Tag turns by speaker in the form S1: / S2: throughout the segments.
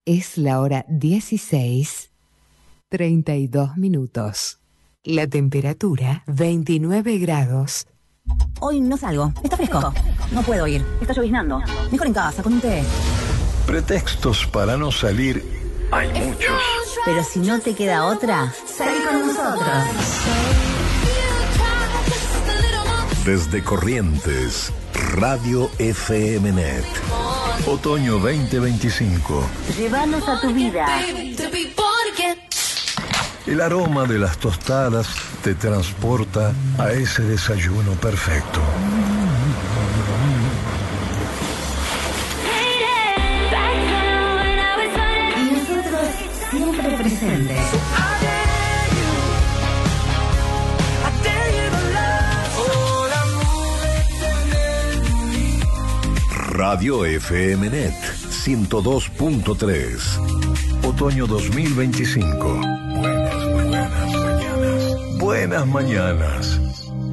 S1: Es la hora 16:32. La temperatura 29 grados.
S2: Hoy no salgo, está fresco. No puedo ir, está lloviznando. Mejor en casa, con un té.
S3: Pretextos para no salir hay muchos.
S2: Pero si no te queda otra, salí con nosotros.
S3: Desde Corrientes, Radio FMNet. Otoño 2025.
S2: Llévanos a tu vida.
S3: El aroma de las tostadas te transporta a ese desayuno perfecto.
S2: Y nosotros siempre presentes.
S3: Radio FMNet 102.3. Otoño 2025. Buenas mañanas.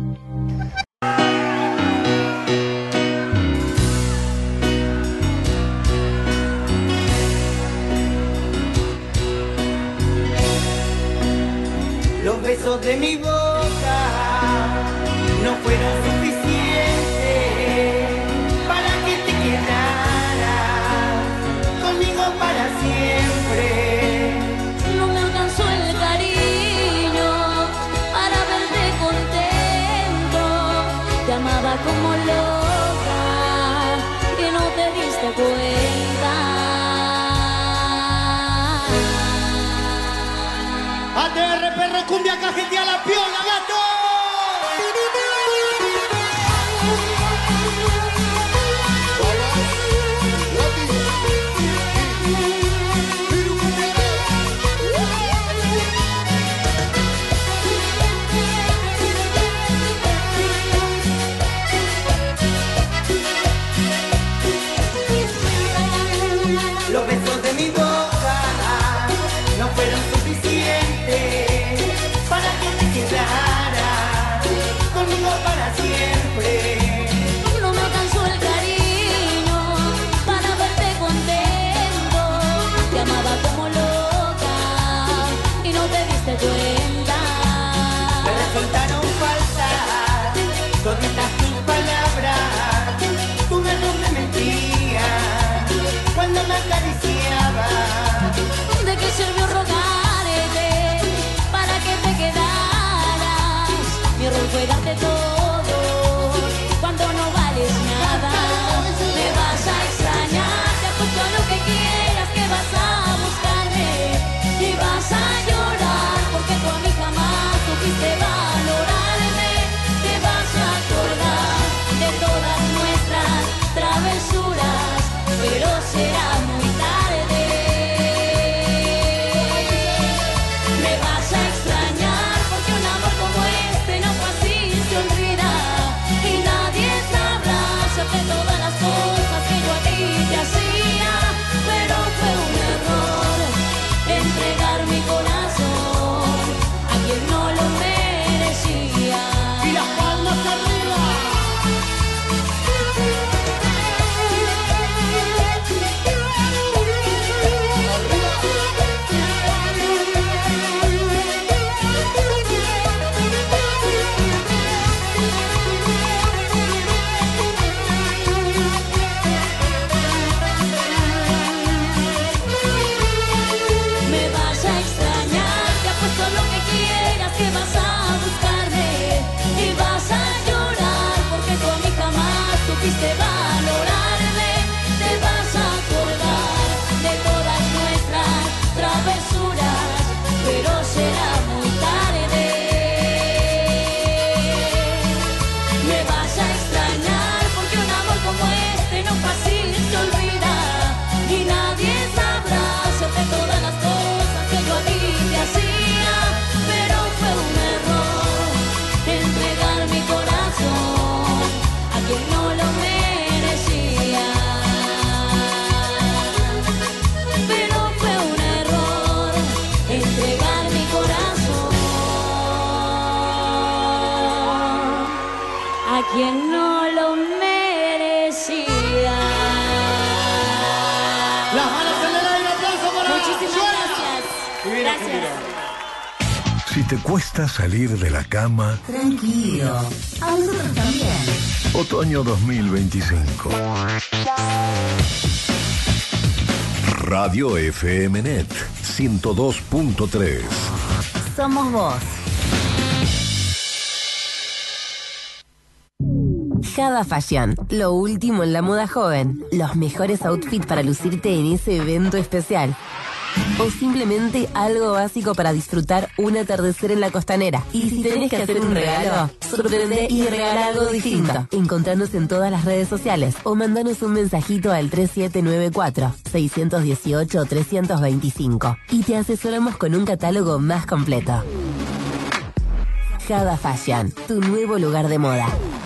S4: Los besos de mi boca no fueron suficientes para que te quedaras conmigo para siempre.
S5: No me alcanzó el cariño para verte contento. Te amaba como loca y no te diste cuenta.
S4: ATR, perro, cumbia, cajetea la piola, gato. Los besos de mi boca no fueron suficientes para que te quedaras conmigo para siempre.
S5: No me alcanzó el cariño para verte contento. Te amaba como loca y no te diste cuenta.
S4: Me resultaron falsas todas tus palabras. Tu beso me mentía cuando me acariciaba.
S5: ¿De qué sirvió rogarte para que te quedaras? Mi error fue darte todo cuando no vales nada. Me vas a extrañar, te apuesto a lo que quieras que vas a buscarme y vas a llorar porque tú a mí jamás supiste valorarme. Te vas a acordar de todas nuestras travesuras, pero será muy tarde. Me vas a extrañar porque un amor como este no fue así, se olvida y nadie sabrá hacerte todas las cosas que yo a ti te hacía. Pero fue un error entregar mi corazón a quien no lo merecía.
S4: Y las palmas arriba.
S5: Me vas a extrañar, te apuesto a lo que quieras que vas a buscarme y vas a llorar porque tú a mí jamás supiste valorarme. Te vas a acordar de todas nuestras travesuras, pero será muy tarde. Me vas a extrañar porque un amor como este no fácil se olvida y nadie sabrá hacerte todas las cosas que yo a ti te hacía. Pero fue un error entregar mi corazón a quien no lo merecía. Pero fue un error entregar mi corazón a quien no lo merecía.
S4: Las manos en el aire, aplauso
S5: Muchísimas gracias. Gracias.
S3: Si te cuesta salir de la cama,
S2: Tranquilo. A nosotros también.
S3: otoño 2025. Radio FMNet 102.3.
S2: Somos vos. Jada Fashion, lo último en la moda joven, los mejores outfits para lucirte en ese evento especial. O simplemente algo básico para disfrutar un atardecer en la costanera. Y si tenés que hacer un regalo, sorprende y regala algo distinto. Encontranos en todas las redes sociales o mandanos un mensajito al 3794-618-325 y te asesoramos con un catálogo más completo. Jada Fashion, tu nuevo lugar de moda.